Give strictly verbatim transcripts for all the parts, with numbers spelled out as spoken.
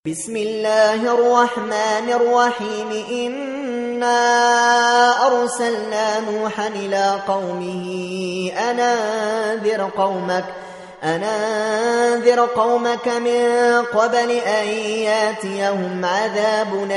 بسم الله الرحمن الرحيم إنا أرسلنا نوحا إلى قومه أن أنذر قومك أن أنذر قومك من قبل أن ياتيهم عذاب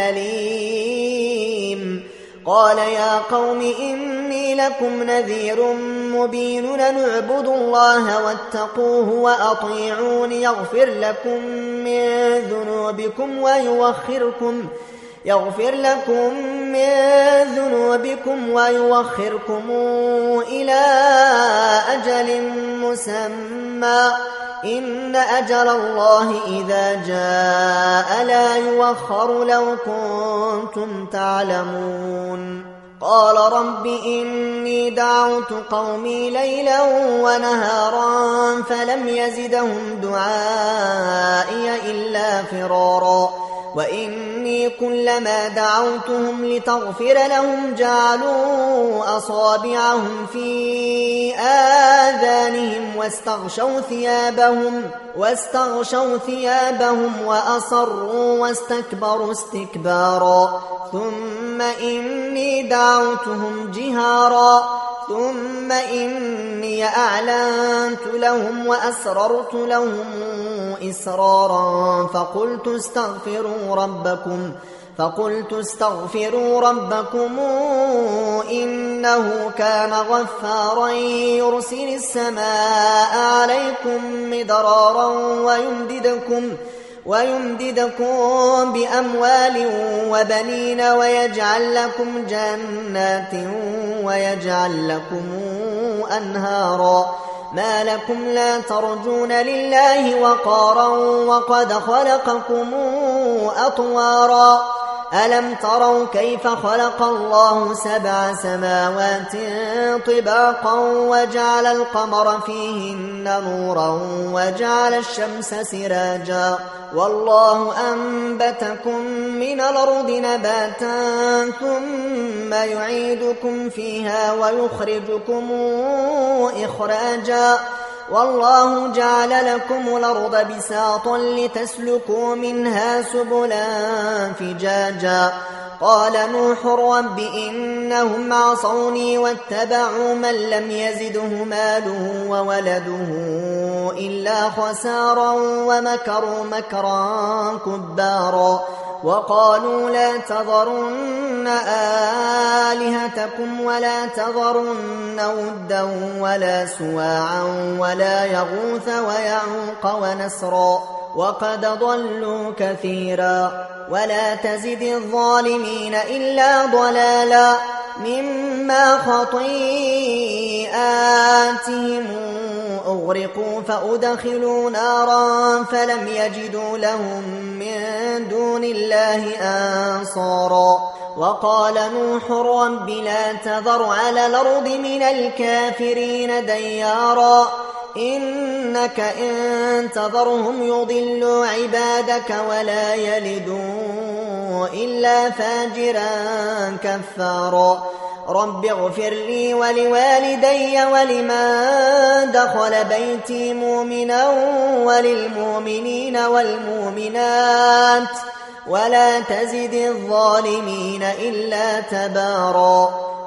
أليم قال يا قوم إني لكم نذير مبين أن اعبدوا الله واتقوه وأطيعون يغفر لكم من ذنوبكم ويوخركم يغفر لكم من ذنوبكم ويوخركم إلى أجل مسمى إن أجل الله إذا جاء لا يوخر لو كنتم تعلمون قال رب إني دعوت قومي ليلا ونهارا فلم يزدهم دعائي إلا فرارا وإني كلما دعوتهم لتغفر لهم جعلوا أصابعهم في آذانهم واستغشوا ثيابهم واستغشوا ثيابهم وأصروا واستكبروا استكبارا ثم إني دعوتهم جهارا ثم إني أعلنت لهم وأسررت لهم إسرارا فقلت استغفروا ربكم فقلت استغفروا ربكم إنه كان غفارا يرسل السماء عليكم مدرارا ويمددكم ويمددكم بأموال وبنين ويجعل لكم جنات ويجعل لكم أنهارا ما لكم لا ترجون لله وقارا وقد خلقكم أطوارا ألم تروا كيف خلق الله سبع سماوات طباقا وجعل القمر فيهن نورا وجعل الشمس سراجا والله أنبتكم من الأرض نباتا ثم يعيدكم فيها ويخرجكم إخراجا والله جعل لكم الأرض بساطا لتسلكوا منها سبلا فجاجا قال نوح رب إنهم عصوني واتبعوا من لم يزده ماله وولده إلا خسارا ومكروا مكرا كبارا وقالوا لا تذرن آلهتكم ولا تذرن ودا ولا سواعا ولا يغوث ويعوق ونسرا وقد ضلوا كثيرا ولا تزد الظالمين إلا ضلالا مما خطيئاتهم أغرقوا فأدخلوا نارا فلم يجدوا لهم من دون الله أنصارا وقال نوح رب لا تذر على الأرض من الكافرين ديارا إنك إن تذرهم يضلوا عبادك ولا يلدوا إلا فاجرا كفارا رب اغفر لي ولوالدي ولمن دخل بيتي مؤمنا وللمؤمنين والمؤمنات ولا تزد الظالمين إلا تبارا